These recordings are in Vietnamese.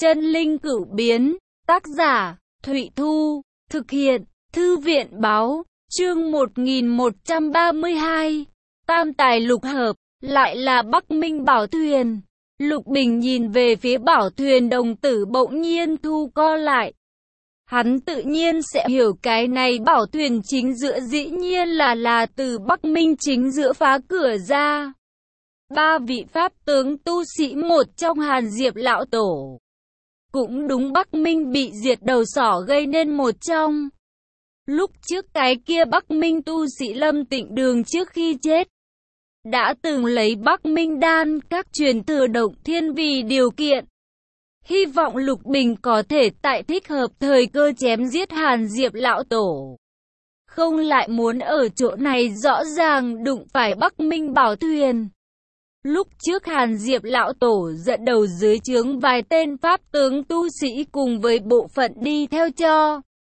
Chân linh cửu biến, tác giả, Thụy Thu, thực hiện, Thư viện báo, chương 1132, tam tài lục hợp, lại là Bắc Minh Bảo Thuyền. Lục Bình nhìn về phía bảo thuyền, đồng tử bỗng nhiên thu co lại. Hắn tự nhiên sẽ hiểu cái này bảo thuyền chính giữa dĩ nhiên là từ Bắc Minh chính giữa phá cửa ra. Ba vị pháp tướng tu sĩ, một trong Hàn Diệp lão tổ. Cũng đúng, Bắc Minh bị diệt đầu sỏ gây nên một trong. Lúc trước cái kia Bắc Minh tu sĩ Lâm Tịnh Đường trước khi chết, đã từng lấy Bắc Minh đan các truyền thừa động thiên vì điều kiện. Hy vọng Lục Bình có thể tại thích hợp thời cơ chém giết Hàn Diệp lão tổ. Không lại muốn ở chỗ này rõ ràng đụng phải Bắc Minh bảo thuyền. Lúc trước Hàn Diệp lão tổ dẫn đầu dưới trướng vài tên pháp tướng tu sĩ cùng với bộ phận đi theo cho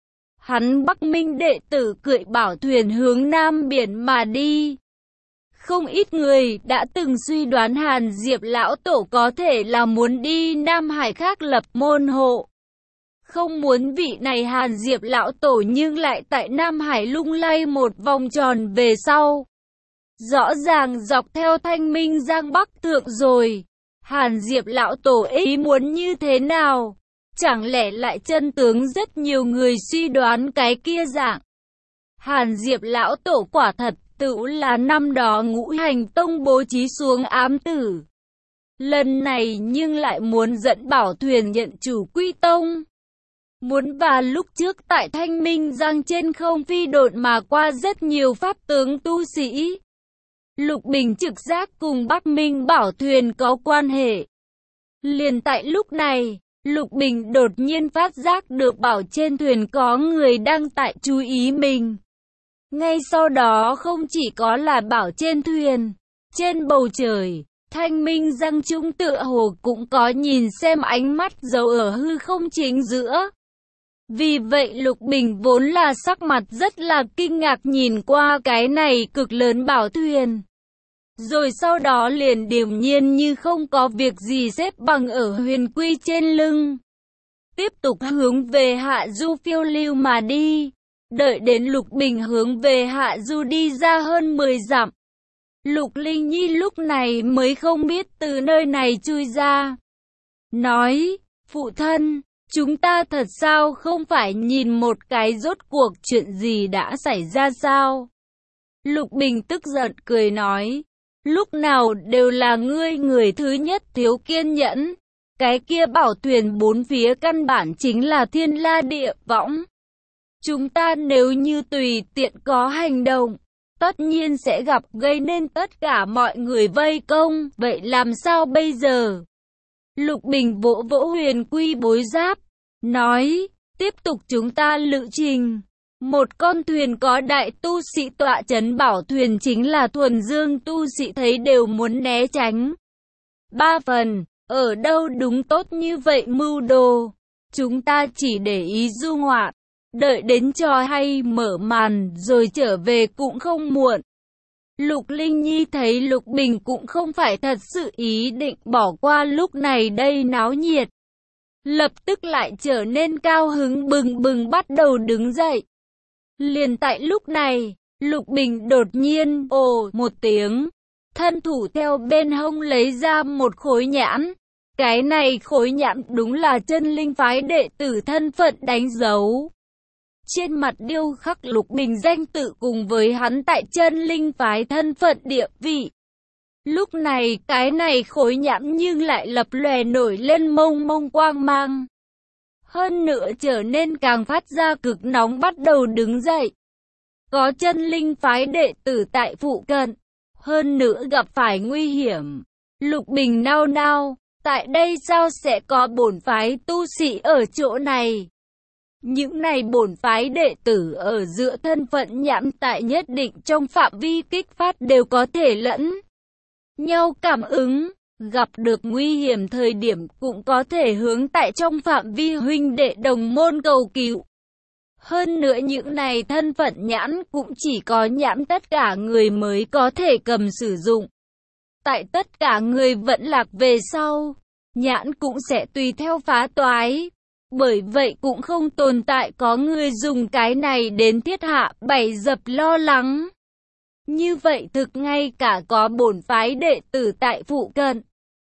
hắn Bắc Minh đệ tử cưỡi bảo thuyền hướng Nam Biển mà đi. Không ít người đã từng suy đoán Hàn Diệp lão tổ có thể là muốn đi Nam Hải khác lập môn hộ. Không muốn vị này Hàn Diệp lão tổ nhưng lại tại Nam Hải lung lay một vòng tròn về sau. Rõ ràng dọc theo Thanh Minh Giang Bắc thượng rồi. Hàn Diệp lão tổ ý muốn như thế nào? Chẳng lẽ lại chân tướng rất nhiều người suy đoán cái kia dạng. Hàn Diệp lão tổ quả thật tựu là năm đó Ngũ Hành Tông bố trí xuống ám tử. Lần này nhưng lại muốn dẫn bảo thuyền nhận chủ quy tông. Muốn và lúc trước tại Thanh Minh Giang trên không phi độn mà qua rất nhiều pháp tướng tu sĩ. Lục Bình trực giác cùng Bắc Minh bảo thuyền có quan hệ. Liền tại lúc này, Lục Bình đột nhiên phát giác được bảo trên thuyền có người đang tại chú ý mình. Ngay sau đó không chỉ có là bảo trên thuyền, trên bầu trời, Thanh Minh Giang trung tựa hồ cũng có nhìn xem ánh mắt giấu ở hư không chính giữa. Vì vậy Lục Bình vốn là sắc mặt rất là kinh ngạc nhìn qua cái này cực lớn bảo thuyền. Rồi sau đó liền điềm nhiên như không có việc gì xếp bằng ở huyền quy trên lưng. Tiếp tục hướng về hạ du phiêu lưu mà đi. Đợi đến Lục Bình hướng về hạ du đi ra hơn 10 dặm. Lục Linh Nhi lúc này mới không biết từ nơi này chui ra. Nói, phụ thân, chúng ta thật sao không phải nhìn một cái rốt cuộc chuyện gì đã xảy ra sao? Lục Bình tức giận cười nói, lúc nào đều là ngươi người thứ nhất thiếu kiên nhẫn. Cái kia bảo thuyền bốn phía căn bản chính là thiên la địa võng. Chúng ta nếu như tùy tiện có hành động, tất nhiên sẽ gặp gây nên tất cả mọi người vây công, vậy làm sao bây giờ? Lục Bình vỗ vỗ huyền quy bối giáp, nói, tiếp tục chúng ta lữ trình. Một con thuyền có đại tu sĩ tọa trấn bảo thuyền chính là thuần dương tu sĩ thấy đều muốn né tránh. 3 phần, ở đâu đúng tốt như vậy mưu đồ, chúng ta chỉ để ý du ngoạn. Đợi đến trò hay mở màn rồi trở về cũng không muộn. Lục Linh Nhi thấy Lục Bình cũng không phải thật sự ý định bỏ qua lúc này đây náo nhiệt. Lập tức lại trở nên cao hứng bừng bừng bắt đầu đứng dậy. Liền tại lúc này, Lục Bình đột nhiên ồ một tiếng. Thân thủ theo bên hông lấy ra một khối nhãn. Cái này khối nhãn đúng là chân linh phái đệ tử thân phận đánh dấu. Trên mặt điêu khắc Lục Bình danh tự cùng với hắn tại chân linh phái thân phận địa vị. Lúc này cái này khối nhãn nhưng lại lập lòe nổi lên mông mông quang mang. Hơn nữa trở nên càng phát ra cực nóng bắt đầu đứng dậy. Có chân linh phái đệ tử tại phụ cận. Hơn nữa gặp phải nguy hiểm. Lục Bình nao nao, tại đây sao sẽ có bổn phái tu sĩ ở chỗ này? Những này bổn phái đệ tử ở giữa thân phận nhãn tại nhất định trong phạm vi kích phát đều có thể lẫn nhau cảm ứng, gặp được nguy hiểm thời điểm cũng có thể hướng tại trong phạm vi huynh đệ đồng môn cầu cứu. Hơn nữa những này thân phận nhãn cũng chỉ có nhãn tất cả người mới có thể cầm sử dụng. Tại tất cả người vẫn lạc về sau, nhãn cũng sẽ tùy theo phá toái. Bởi vậy cũng không tồn tại có người dùng cái này đến thiết hạ bày dập lo lắng. Như vậy thực ngay cả có bổn phái đệ tử tại phụ cận.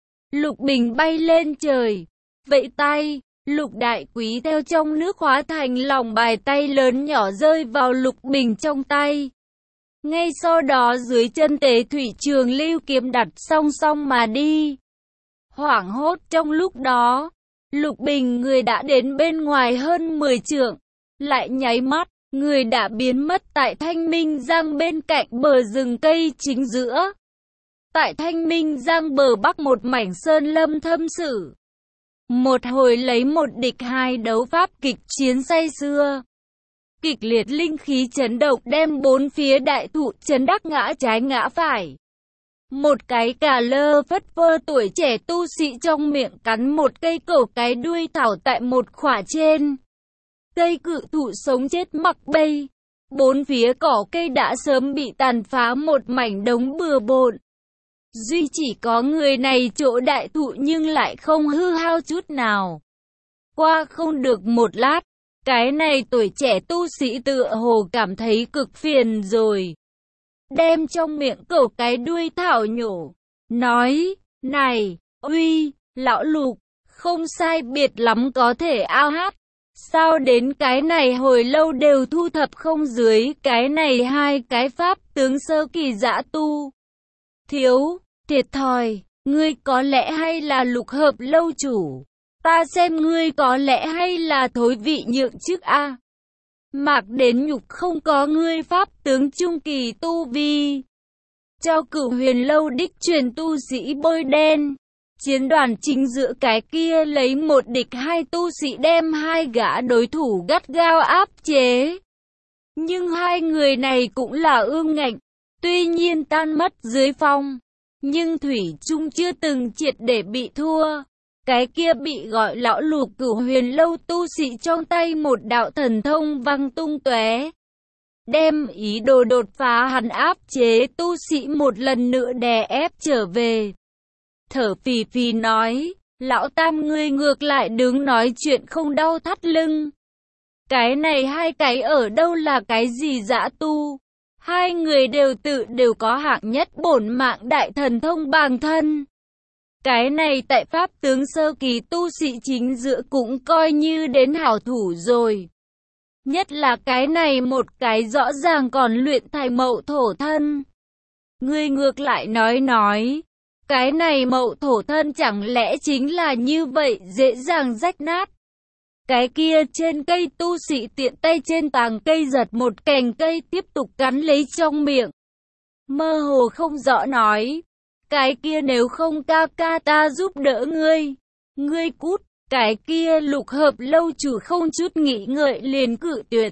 Lục Bình bay lên trời, vẫy tay, Lục Đại Quý theo trong nước hóa thành lòng bài tay lớn nhỏ rơi vào Lục Bình trong tay. Ngay sau đó dưới chân Tế Thủy Trường Lưu kiếm đặt song song mà đi. Hoảng hốt trong lúc đó, Lục Bình người đã đến bên ngoài hơn 10 trượng, lại nháy mắt, người đã biến mất tại Thanh Minh Giang bên cạnh bờ rừng cây chính giữa. Tại Thanh Minh Giang bờ bắc một mảnh sơn lâm thâm sử. Một hồi lấy một địch hai đấu pháp kịch chiến say xưa. Kịch liệt linh khí chấn động đem bốn phía đại thụ chấn đắc ngã trái ngã phải. Một cái cà lơ phất phơ tuổi trẻ tu sĩ trong miệng cắn một cây cẩu cái đuôi thảo tại một khỏa trên. Cây cự thụ sống chết mặc bay. Bốn phía cỏ cây đã sớm bị tàn phá một mảnh đống bừa bộn. Duy chỉ có người này chỗ đại thụ nhưng lại không hư hao chút nào. Qua không được một lát, cái này tuổi trẻ tu sĩ tựa hồ cảm thấy cực phiền rồi. Đem trong miệng cẩu cái đuôi thảo nhổ. Nói, này, uy, lão Lục, không sai biệt lắm có thể ao hát. Sao đến cái này hồi lâu đều thu thập không dưới cái này hai cái pháp tướng sơ kỳ dã tu. Thiếu, thiệt thòi, ngươi có lẽ hay là Lục Hợp lâu chủ. Ta xem ngươi có lẽ hay là thối vị nhượng chức a. Mạc đến nhục không có ngươi pháp tướng trung kỳ tu vi. Cho Cửu Huyền lâu đích truyền tu sĩ bôi đen. Chiến đoàn chính giữa cái kia lấy một địch hai tu sĩ đem hai gã đối thủ gắt gao áp chế. Nhưng hai người này cũng là ương ngạnh, tuy nhiên tan mất dưới phong, nhưng thủy chung chưa từng triệt để bị thua. Cái kia bị gọi lão Lục Cửu Huyền lâu tu sĩ trong tay một đạo thần thông văng tung tóe, đem ý đồ đột phá hắn áp chế tu sĩ một lần nữa đè ép trở về. Thở phì phì nói, lão Tam ngươi ngược lại đứng nói chuyện không đau thắt lưng. Cái này hai cái ở đâu là cái gì dã tu? Hai người đều có hạng nhất bổn mạng đại thần thông bàng thân. Cái này tại pháp tướng sơ kỳ tu sĩ chính giữa cũng coi như đến hảo thủ rồi. Nhất là cái này một cái rõ ràng còn luyện thành mậu thổ thân. Ngươi ngược lại nói, cái này mậu thổ thân chẳng lẽ chính là như vậy dễ dàng rách nát. Cái kia trên cây tu sĩ tiện tay trên tàng cây giật một cành cây tiếp tục cắn lấy trong miệng. Mơ hồ không rõ nói, cái kia nếu không ca ca ta giúp đỡ ngươi cút. Cái kia Lục Hợp lâu chủ không chút nghĩ ngợi liền cự tuyệt.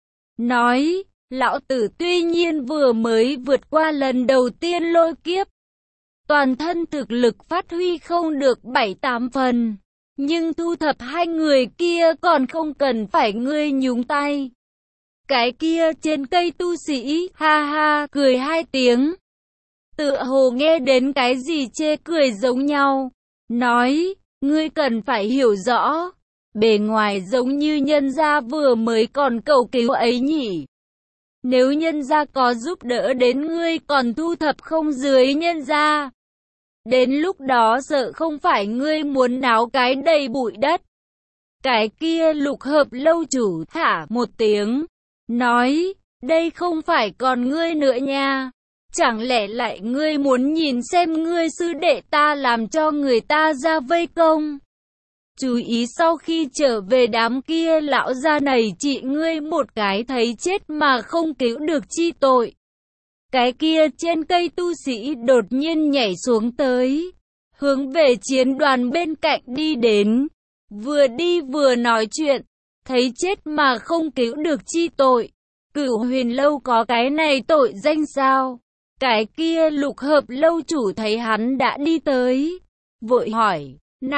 Nói, lão tử tuy nhiên vừa mới vượt qua lần đầu tiên lôi kiếp. Toàn thân thực lực phát huy không được 7-8 phần. Nhưng thu thập hai người kia còn không cần phải ngươi nhúng tay. Cái kia trên cây tu sĩ, ha ha, cười hai tiếng. Tựa hồ nghe đến cái gì chê cười giống nhau. Nói, ngươi cần phải hiểu rõ. Bề ngoài giống như nhân gia vừa mới còn cầu cứu ấy nhỉ. Nếu nhân gia có giúp đỡ đến ngươi còn thu thập không dưới nhân gia. Đến lúc đó sợ không phải ngươi muốn náo cái đầy bụi đất. Cái kia Lục Hợp lâu chủ thả một tiếng. Nói, đây không phải còn ngươi nữa nha. Chẳng lẽ lại ngươi muốn nhìn xem ngươi sư đệ ta làm cho người ta ra vây công. Chú ý sau khi trở về đám kia lão gia này trị ngươi một cái thấy chết mà không cứu được chi tội. Cái kia trên cây tu sĩ đột nhiên nhảy xuống tới, hướng về chiến đoàn bên cạnh đi đến, vừa đi vừa nói chuyện, thấy chết mà không cứu được chi tội. Cửu Huyền lâu có cái này tội danh sao? Cái kia Lục Hợp lâu chủ thấy hắn đã đi tới, vội hỏi,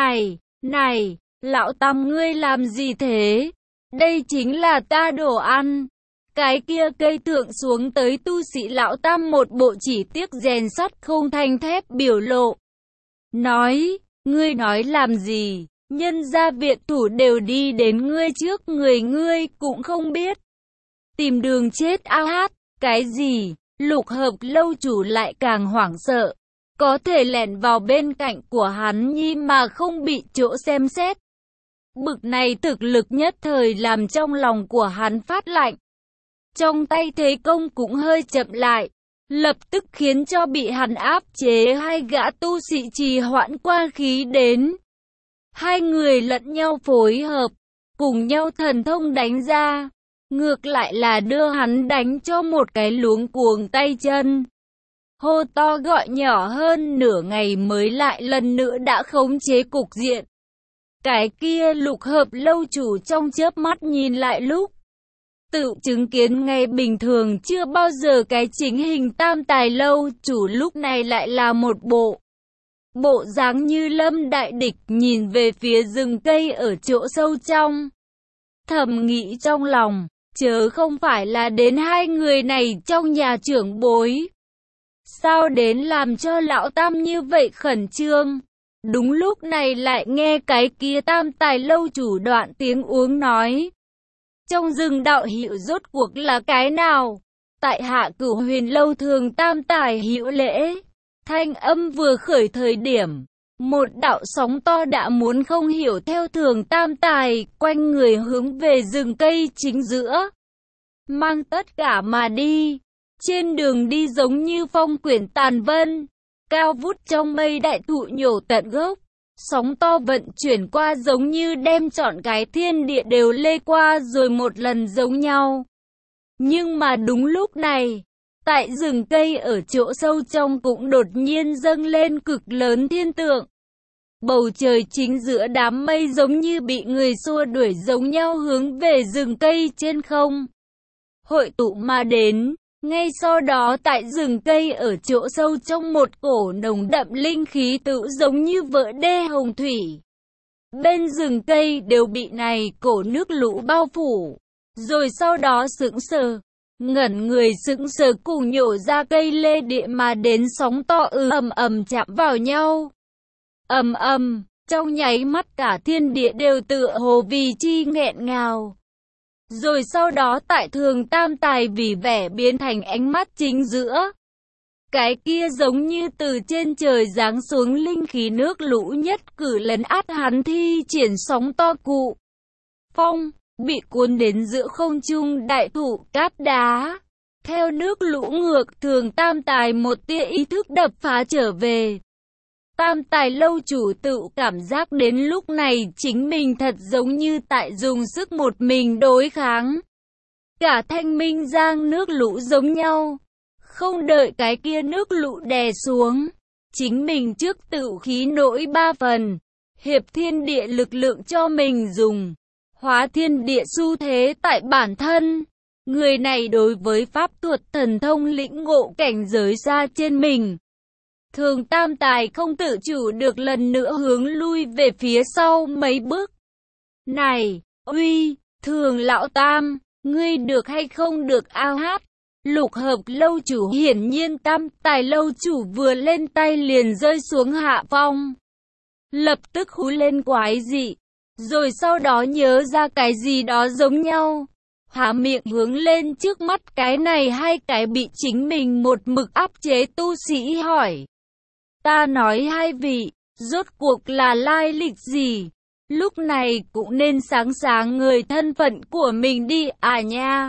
này, lão Tam ngươi làm gì thế? Đây chính là ta đồ ăn. Cái kia cây thượng xuống tới tu sĩ lão Tam một bộ chỉ tiếc rèn sắt không thành thép biểu lộ. Nói, Ngươi nói làm gì? Nhân gia viện thủ đều đi đến ngươi trước người ngươi cũng không biết. Tìm đường chết hát, cái gì? Lục Hợp lâu chủ lại càng hoảng sợ. Có thể lẻn vào bên cạnh của hắn nhi mà không bị chỗ xem xét. Bực này thực lực nhất thời làm trong lòng của hắn phát lạnh. Trong tay thế công cũng hơi chậm lại. Lập tức khiến cho bị hắn áp chế hai gã tu sĩ trì hoãn qua khí đến. Hai người lẫn nhau phối hợp, cùng nhau thần thông đánh ra. Ngược lại là đưa hắn đánh cho một cái luống cuống tay chân. Hô to gọi nhỏ hơn nửa ngày mới lại lần nữa đã khống chế cục diện. Cái kia Lục Hợp lâu chủ trong chớp mắt nhìn lại lúc. Tự chứng kiến ngay bình thường chưa bao giờ cái chính hình Tam Tài lâu chủ lúc này lại là một bộ dáng như lâm đại địch nhìn về phía rừng cây ở chỗ sâu trong. Thầm nghĩ trong lòng, chớ không phải là đến hai người này trong nhà trưởng bối. Sao đến làm cho lão Tam như vậy khẩn trương? Đúng lúc này lại nghe cái kia Tam Tài lâu chủ đoạn tiếng uống nói. Trong rừng đạo hiệu rốt cuộc là cái nào? Tại hạ Cửu Huyền lâu thường Tam Tài hữu lễ. Thanh âm vừa khởi thời điểm, một đạo sóng to đã muốn không hiểu theo thường Tam Tài, quanh người hướng về rừng cây chính giữa. Mang tất cả mà đi. Trên đường đi giống như phong quyển tàn vân, cao vút trong mây đại thụ nhổ tận gốc. Sóng to vận chuyển qua giống như đem trọn cái thiên địa đều lê qua rồi một lần giống nhau. Nhưng mà đúng lúc này, tại rừng cây ở chỗ sâu trong cũng đột nhiên dâng lên cực lớn thiên tượng. Bầu trời chính giữa đám mây giống như bị người xua đuổi giống nhau hướng về rừng cây trên không. Hội tụ mà đến. Ngay sau đó tại rừng cây ở chỗ sâu trong một cổ nồng đậm linh khí tự giống như vỡ đê hồng thủy. Bên rừng cây đều bị này cổ nước lũ bao phủ. Rồi sau đó sững sờ, ngẩn người sững sờ cùng nhổ ra cây lê địa mà đến sóng to ầm ầm chạm vào nhau. Ầm ầm, trong nháy mắt cả thiên địa đều tựa hồ vì chi nghẹn ngào. Rồi sau đó tại thường Tam Tài vì vẻ biến thành ánh mắt chính giữa. Cái kia giống như từ trên trời giáng xuống linh khí nước lũ nhất cử lấn át hắn thi triển sóng to cụ. Phong, bị cuốn đến giữa không trung đại thụ cát đá. Theo nước lũ ngược thường Tam Tài một tia ý thức đập phá trở về. Tam Tài lâu chủ tự cảm giác đến lúc này chính mình thật giống như tại dùng sức một mình đối kháng. Cả Thanh Minh Giang nước lũ giống nhau. Không đợi cái kia nước lũ đè xuống. Chính mình trước tự khí nổi 3 phần. Hiệp thiên địa lực lượng cho mình dùng. Hóa thiên địa xu thế tại bản thân. Người này đối với pháp thuật thần thông lĩnh ngộ cảnh giới xa trên mình. Thường Tam Tài không tự chủ được lần nữa hướng lui về phía sau mấy bước. Này, uy, thường lão Tam, ngươi được hay không được ao hát? Lục Hợp lâu chủ hiển nhiên Tam Tài lâu chủ vừa lên tay liền rơi xuống hạ phong. Lập tức hú lên quái dị, rồi sau đó nhớ ra cái gì đó giống nhau. Há miệng hướng lên trước mắt cái này hai cái bị chính mình một mực áp chế tu sĩ hỏi. Ta nói hai vị, rốt cuộc là lai lịch gì? Lúc này cũng nên sáng người thân phận của mình đi à nha.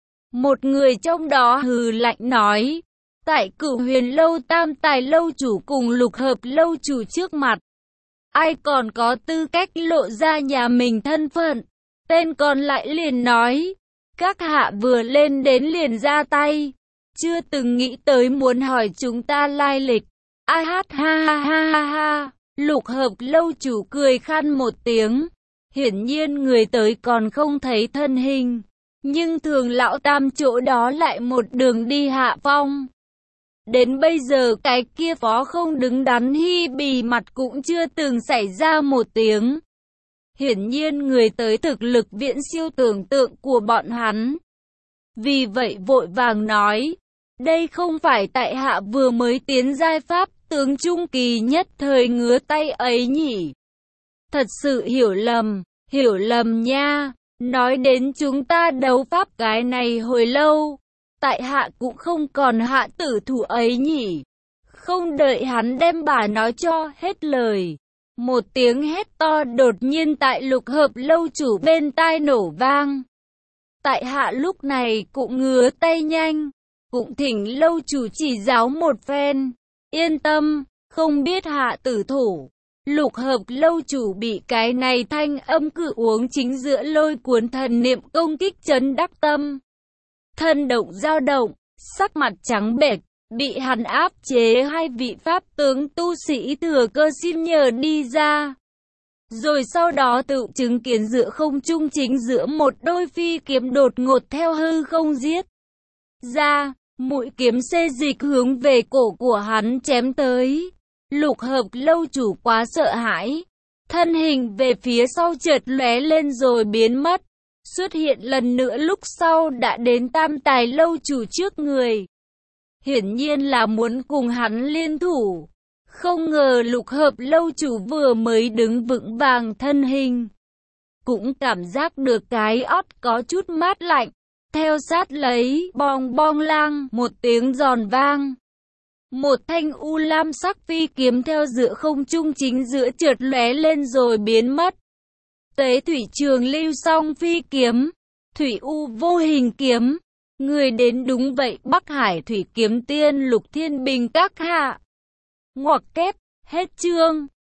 Một người trong đó hừ lạnh nói, tại Cửu Huyền lâu Tam Tài lâu chủ cùng Lục Hợp lâu chủ trước mặt. Ai còn có tư cách lộ ra nhà mình thân phận? Tên còn lại liền nói, các hạ vừa lên đến liền ra tay. Chưa từng nghĩ tới muốn hỏi chúng ta lai lịch. A hát ha ha ha ha ha. Lục Hợp lâu chủ cười khan một tiếng. Hiển nhiên người tới còn không thấy thân hình. Nhưng thường lão Tam chỗ đó lại một đường đi hạ phong. Đến bây giờ cái kia phó không đứng đắn hi bì mặt cũng chưa từng xảy ra một tiếng. Hiển nhiên người tới thực lực viễn siêu tưởng tượng của bọn hắn. Vì vậy vội vàng nói, đây không phải tại hạ vừa mới tiến giai pháp tướng trung kỳ nhất thời ngứa tay ấy nhỉ? Thật sự hiểu lầm nha. Nói đến chúng ta đấu pháp cái này hồi lâu, tại hạ cũng không còn hạ tử thủ ấy nhỉ? Không đợi hắn đem bà nói cho hết lời, một tiếng hét to đột nhiên tại Lục Hợp lâu chủ bên tai nổ vang. Tại hạ lúc này cũng ngứa tay nhanh, cũng thỉnh lâu chủ chỉ giáo một phen. Yên tâm, không biết hạ tử thủ. Lục Hợp lâu chủ bị cái này thanh âm cự uống chính giữa lôi cuốn thần niệm công kích chấn đắc tâm. Thân động dao động, sắc mặt trắng bệch, bị hắn áp chế hai vị pháp tướng tu sĩ thừa cơ xin nhờ đi ra. Rồi sau đó tự chứng kiến giữa không trung chính giữa một đôi phi kiếm đột ngột theo hư không giết ra, mũi kiếm xê dịch hướng về cổ của hắn chém tới. Lục Hợp lâu chủ quá sợ hãi, thân hình về phía sau chợt lóe lên rồi biến mất, xuất hiện lần nữa lúc sau đã đến Tam Tài lâu chủ trước người. Hiển nhiên là muốn cùng hắn liên thủ. Không ngờ Lục Hợp lâu chủ vừa mới đứng vững vàng thân hình, cũng cảm giác được cái ót có chút mát lạnh. Theo sát lấy, bong bong lang, một tiếng giòn vang. Một thanh u lam sắc phi kiếm theo giữa không trung chính giữa chợt lóe lên rồi biến mất. Tế thủy trường lưu song phi kiếm, thủy u vô hình kiếm. Người đến đúng vậy, Bắc Hải thủy kiếm tiên Lục Thiên Bình các hạ. Ngoặc kép, hết chương.